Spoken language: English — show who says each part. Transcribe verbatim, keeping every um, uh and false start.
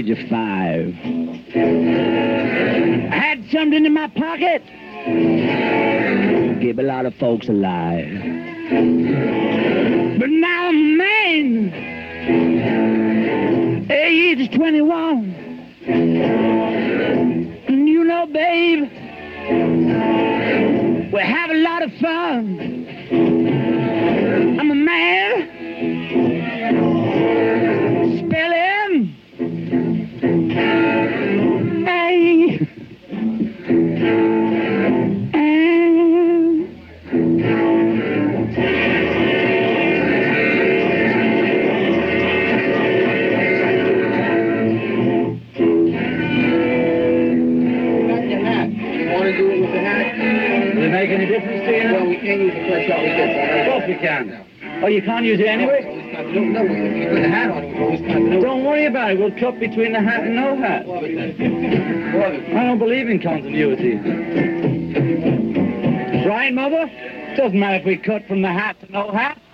Speaker 1: age of five. I had something in my pocket. Keep a lot of folks alive. But now I'm a man. Age is twenty-one. And you know, babe, we have a lot of fun. I'm a man. Spelling. Hey.
Speaker 2: Make any difference to you?
Speaker 3: Well, we can't use the first shot we get.
Speaker 2: Of course we can. Oh, you can't use it anyway?
Speaker 3: No, no, if you put the hat on, we always cut no.
Speaker 2: Don't worry about it. We'll cut between the hat and no hat. I don't believe in continuity. Right, Mother? Doesn't matter if we cut from the hat to no hat.